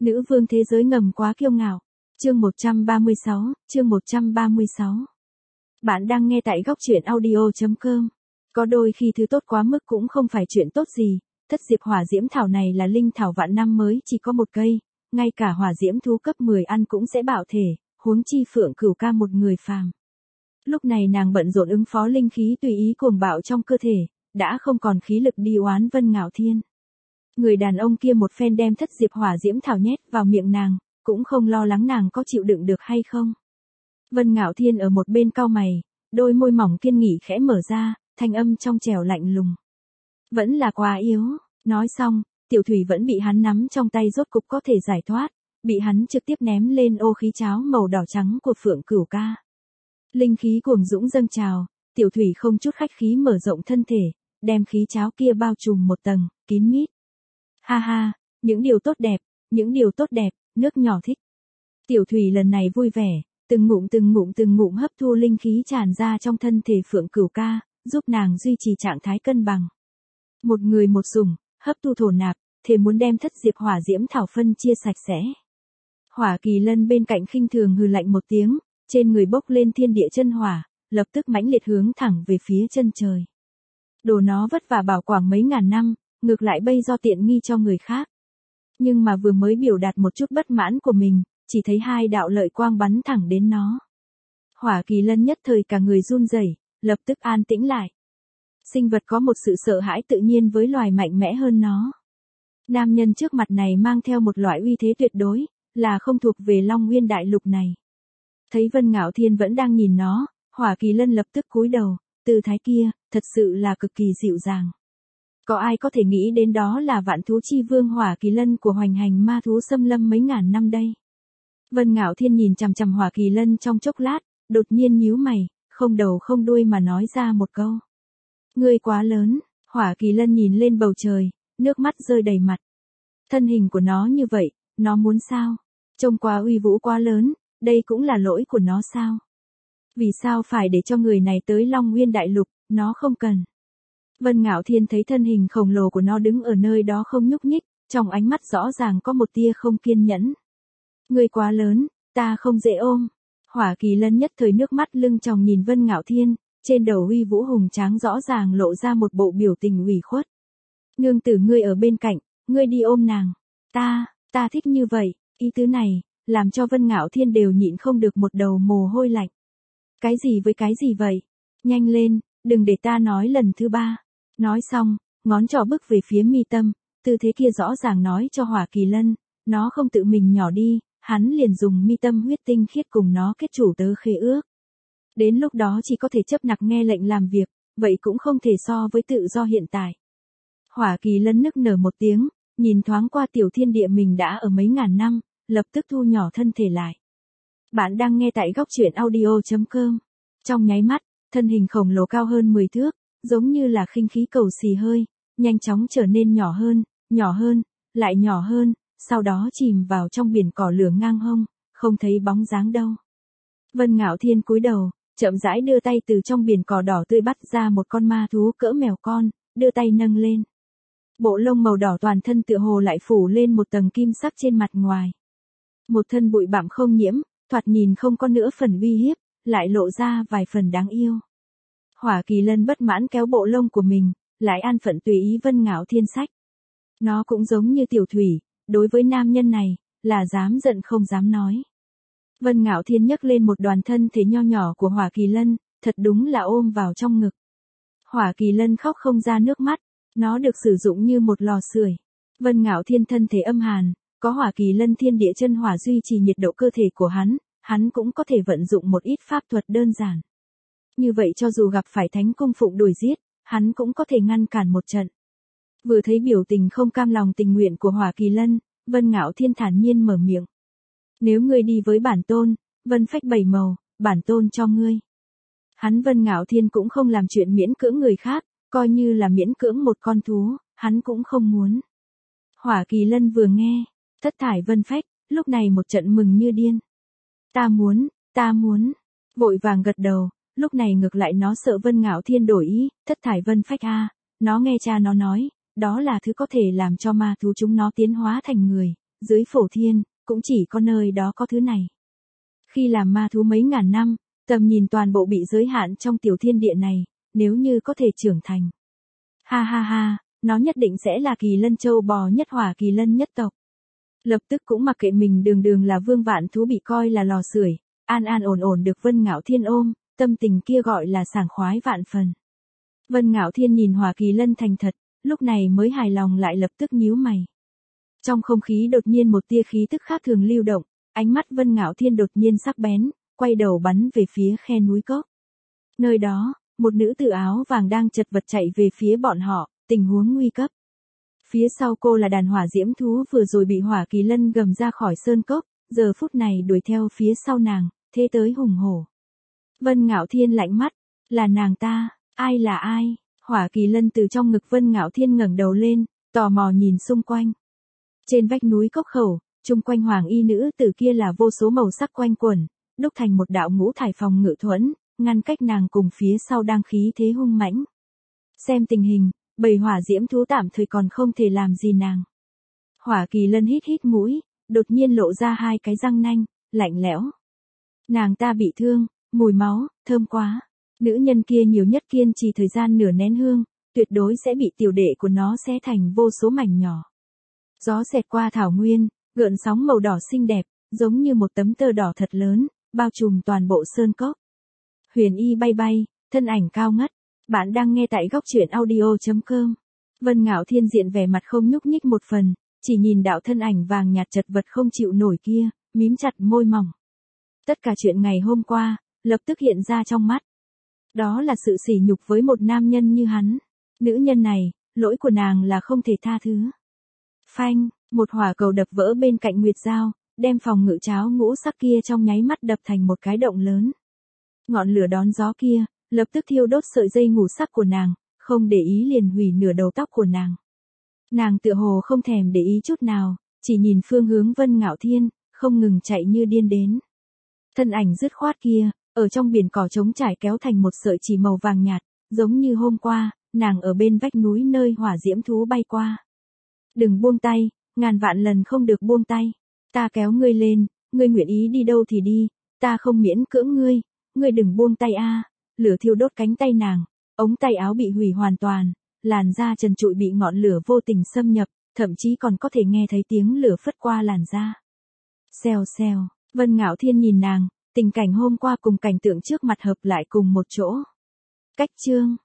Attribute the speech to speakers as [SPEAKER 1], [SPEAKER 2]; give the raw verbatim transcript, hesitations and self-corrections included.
[SPEAKER 1] Nữ vương thế giới ngầm quá kiêu ngạo. Chương một trăm ba mươi sáu, chương một trăm ba mươi sáu. Bạn đang nghe tại góc truyện audio chấm com. Có đôi khi thứ tốt quá mức cũng không phải chuyện tốt gì, thất diệp hỏa diễm thảo này là linh thảo vạn năm mới chỉ có một cây, ngay cả hỏa diễm thú cấp mười ăn cũng sẽ bạo thể, huống chi Phượng Cửu Ca một người phàm. Lúc này nàng bận rộn ứng phó linh khí tùy ý cuồng bạo trong cơ thể, đã không còn khí lực đi oán Vân Ngạo Thiên. Người đàn ông kia một phen đem thất diệp hỏa diễm thảo nhét vào miệng nàng, cũng không lo lắng nàng có chịu đựng được hay không. Vân Ngạo Thiên ở một bên cau mày, đôi môi mỏng kiên nghị khẽ mở ra, thanh âm trong trẻo lạnh lùng. Vẫn là quá yếu, nói xong, tiểu thủy vẫn bị hắn nắm trong tay rốt cục có thể giải thoát, bị hắn trực tiếp ném lên ô khí cháo màu đỏ trắng của Phượng Cửu Ca. Linh khí cuồng dũng dâng trào, tiểu thủy không chút khách khí mở rộng thân thể, đem khí cháo kia bao trùm một tầng, kín mít. Ha ha, những điều tốt đẹp, những điều tốt đẹp, nước nhỏ thích. Tiểu thủy lần này vui vẻ, từng ngụm từng ngụm từng ngụm hấp thu linh khí tràn ra trong thân thể Phượng Cửu Ca, giúp nàng duy trì trạng thái cân bằng. Một người một dùng, hấp thu thổ nạp, thề muốn đem thất diệp hỏa diễm thảo phân chia sạch sẽ. Hỏa Kỳ Lân bên cạnh khinh thường hừ lạnh một tiếng, trên người bốc lên thiên địa chân hỏa, lập tức mãnh liệt hướng thẳng về phía chân trời. Đồ nó vất vả bảo quản mấy ngàn năm, ngược lại bây do tiện nghi cho người khác. Nhưng mà vừa mới biểu đạt một chút bất mãn của mình, chỉ thấy hai đạo lợi quang bắn thẳng đến nó. Hỏa Kỳ Lân nhất thời cả người run rẩy, lập tức an tĩnh lại. Sinh vật có một sự sợ hãi tự nhiên với loài mạnh mẽ hơn nó. Nam nhân trước mặt này mang theo một loại uy thế tuyệt đối, là không thuộc về Long Nguyên đại lục này. Thấy Vân Ngạo Thiên vẫn đang nhìn nó, Hỏa Kỳ Lân lập tức cúi đầu, tư thái kia, thật sự là cực kỳ dịu dàng. Có ai có thể nghĩ đến đó là vạn thú chi vương Hỏa Kỳ Lân của hoành hành ma thú xâm lâm mấy ngàn năm đây. Vân Ngạo Thiên nhìn chằm chằm Hỏa Kỳ Lân trong chốc lát, đột nhiên nhíu mày, không đầu không đuôi mà nói ra một câu. Ngươi quá lớn. Hỏa Kỳ Lân nhìn lên bầu trời, nước mắt rơi đầy mặt. Thân hình của nó như vậy, nó muốn sao? Trông quá uy vũ quá lớn, đây cũng là lỗi của nó sao? Vì sao phải để cho người này tới Long Nguyên đại lục, nó không cần. Vân Ngạo Thiên thấy thân hình khổng lồ của nó đứng ở nơi đó không nhúc nhích, trong ánh mắt rõ ràng có một tia không kiên nhẫn. Ngươi quá lớn, ta không dễ ôm. Hỏa Kỳ Lân nhất thời nước mắt lưng tròng nhìn Vân Ngạo Thiên, trên đầu uy vũ hùng tráng rõ ràng lộ ra một bộ biểu tình ủy khuất. Nương tử ngươi ở bên cạnh, ngươi đi ôm nàng. Ta, ta thích như vậy, ý tứ này, làm cho Vân Ngạo Thiên đều nhịn không được một đầu mồ hôi lạnh. Cái gì với cái gì vậy? Nhanh lên, đừng để ta nói lần thứ ba. Nói xong, ngón trỏ bước về phía mi tâm, tư thế kia rõ ràng nói cho Hỏa Kỳ Lân, nó không tự mình nhỏ đi, hắn liền dùng mi tâm huyết tinh khiết cùng nó kết chủ tớ khế ước. Đến lúc đó chỉ có thể chấp nặc nghe lệnh làm việc, vậy cũng không thể so với tự do hiện tại. Hỏa Kỳ Lân nức nở một tiếng, nhìn thoáng qua tiểu thiên địa mình đã ở mấy ngàn năm, lập tức thu nhỏ thân thể lại. Bạn đang nghe tại góc truyện audio chấm com. Trong nháy mắt, thân hình khổng lồ cao hơn mười thước, giống như là khinh khí cầu xì hơi, nhanh chóng trở nên nhỏ hơn, nhỏ hơn, lại nhỏ hơn, sau đó chìm vào trong biển cỏ lửa ngang hông, không thấy bóng dáng đâu. Vân Ngạo Thiên cúi đầu, chậm rãi đưa tay từ trong biển cỏ đỏ tươi bắt ra một con ma thú cỡ mèo con, đưa tay nâng lên. Bộ lông màu đỏ toàn thân tựa hồ lại phủ lên một tầng kim sắc trên mặt ngoài. Một thân bụi bặm không nhiễm, thoạt nhìn không có nữa phần uy hiếp, lại lộ ra vài phần đáng yêu. Hỏa Kỳ Lân bất mãn kéo bộ lông của mình, lại an phận tùy ý Vân Ngạo Thiên sách. Nó cũng giống như tiểu thủy, đối với nam nhân này, là dám giận không dám nói. Vân Ngạo Thiên nhấc lên một đoàn thân thể nho nhỏ của Hỏa Kỳ Lân, thật đúng là ôm vào trong ngực. Hỏa Kỳ Lân khóc không ra nước mắt, nó được sử dụng như một lò sưởi. Vân Ngạo Thiên thân thể âm hàn, có Hỏa Kỳ Lân thiên địa chân hỏa duy trì nhiệt độ cơ thể của hắn, hắn cũng có thể vận dụng một ít pháp thuật đơn giản. Như vậy cho dù gặp phải thánh cung phụng đuổi giết, hắn cũng có thể ngăn cản một trận. Vừa thấy biểu tình không cam lòng tình nguyện của Hỏa Kỳ Lân, Vân Ngạo Thiên thản nhiên mở miệng. Nếu ngươi đi với bản tôn, vân phách bảy màu, bản tôn cho ngươi. Hắn Vân Ngạo Thiên cũng không làm chuyện miễn cưỡng người khác, coi như là miễn cưỡng một con thú, hắn cũng không muốn. Hỏa Kỳ Lân vừa nghe, thất thải vân phách, lúc này một trận mừng như điên. Ta muốn, ta muốn, vội vàng gật đầu, lúc này ngược lại nó sợ Vân Ngạo Thiên đổi ý, thất thải vân phách a, nó nghe cha nó nói, đó là thứ có thể làm cho ma thú chúng nó tiến hóa thành người, dưới phổ thiên, cũng chỉ có nơi đó có thứ này. Khi làm ma thú mấy ngàn năm, tầm nhìn toàn bộ bị giới hạn trong tiểu thiên địa này, nếu như có thể trưởng thành. Ha ha ha, nó nhất định sẽ là kỳ lân châu bò nhất hỏa kỳ lân nhất tộc. Lập tức cũng mặc kệ mình đường đường là vương vạn thú bị coi là lò sưởi, an an ổn ổn được Vân Ngạo Thiên ôm, tâm tình kia gọi là sảng khoái vạn phần. Vân Ngạo Thiên nhìn hỏa kỳ lân thành thật, lúc này mới hài lòng lại lập tức nhíu mày. Trong không khí đột nhiên một tia khí tức khác thường lưu động, ánh mắt Vân Ngạo Thiên đột nhiên sắc bén, quay đầu bắn về phía khe núi cốc. Nơi đó, một nữ tử áo vàng đang chật vật chạy về phía bọn họ, tình huống nguy cấp. Phía sau cô là đàn hỏa diễm thú vừa rồi bị hỏa kỳ lân gầm ra khỏi sơn cốc, giờ phút này đuổi theo phía sau nàng, thế tới hùng hổ. Vân Ngạo Thiên lạnh mắt, là nàng ta, ai là ai? Hỏa kỳ lân từ trong ngực Vân Ngạo Thiên ngẩng đầu lên, tò mò nhìn xung quanh. Trên vách núi cốc khẩu, chung quanh hoàng y nữ tử kia là vô số màu sắc quanh quẩn, đúc thành một đạo ngũ thải phòng ngự thuẫn, ngăn cách nàng cùng phía sau đang khí thế hung mãnh. Xem tình hình, bầy hỏa diễm thú tạm thời còn không thể làm gì nàng. Hỏa kỳ lân hít hít mũi, đột nhiên lộ ra hai cái răng nanh, lạnh lẽo. Nàng ta bị thương, mùi máu, thơm quá. Nữ nhân kia nhiều nhất kiên trì thời gian nửa nén hương, tuyệt đối sẽ bị tiểu đệ của nó xé thành vô số mảnh nhỏ. Gió xẹt qua thảo nguyên, gợn sóng màu đỏ xinh đẹp, giống như một tấm tơ đỏ thật lớn, bao trùm toàn bộ sơn cốc. Huyền y bay bay, thân ảnh cao ngất. Bạn đang nghe tại góc truyện audio chấm com. Vân Ngạo Thiên diện vẻ mặt không nhúc nhích một phần, chỉ nhìn đạo thân ảnh vàng nhạt chật vật không chịu nổi kia, mím chặt môi mỏng. Tất cả chuyện ngày hôm qua, lập tức hiện ra trong mắt. Đó là sự sỉ nhục với một nam nhân như hắn. Nữ nhân này, lỗi của nàng là không thể tha thứ. Phanh, một hỏa cầu đập vỡ bên cạnh Nguyệt Giao, đem phòng ngự cháo ngũ sắc kia trong nháy mắt đập thành một cái động lớn. Ngọn lửa đón gió kia, lập tức thiêu đốt sợi dây ngũ sắc của nàng, không để ý liền hủy nửa đầu tóc của nàng. Nàng tựa hồ không thèm để ý chút nào, chỉ nhìn phương hướng Vân Ngạo Thiên, không ngừng chạy như điên đến. Thân ảnh dứt khoát kia, ở trong biển cỏ trống trải kéo thành một sợi chỉ màu vàng nhạt, giống như hôm qua, nàng ở bên vách núi nơi hỏa diễm thú bay qua. Đừng buông tay, ngàn vạn lần không được buông tay. Ta kéo ngươi lên, ngươi nguyện ý đi đâu thì đi, ta không miễn cưỡng ngươi, ngươi đừng buông tay a. Lửa thiêu đốt cánh tay nàng, ống tay áo bị hủy hoàn toàn, làn da trần trụi bị ngọn lửa vô tình xâm nhập, thậm chí còn có thể nghe thấy tiếng lửa phất qua làn da. Xèo xèo, Vân Ngạo Thiên nhìn nàng, tình cảnh hôm qua cùng cảnh tượng trước mặt hợp lại cùng một chỗ. Cách chương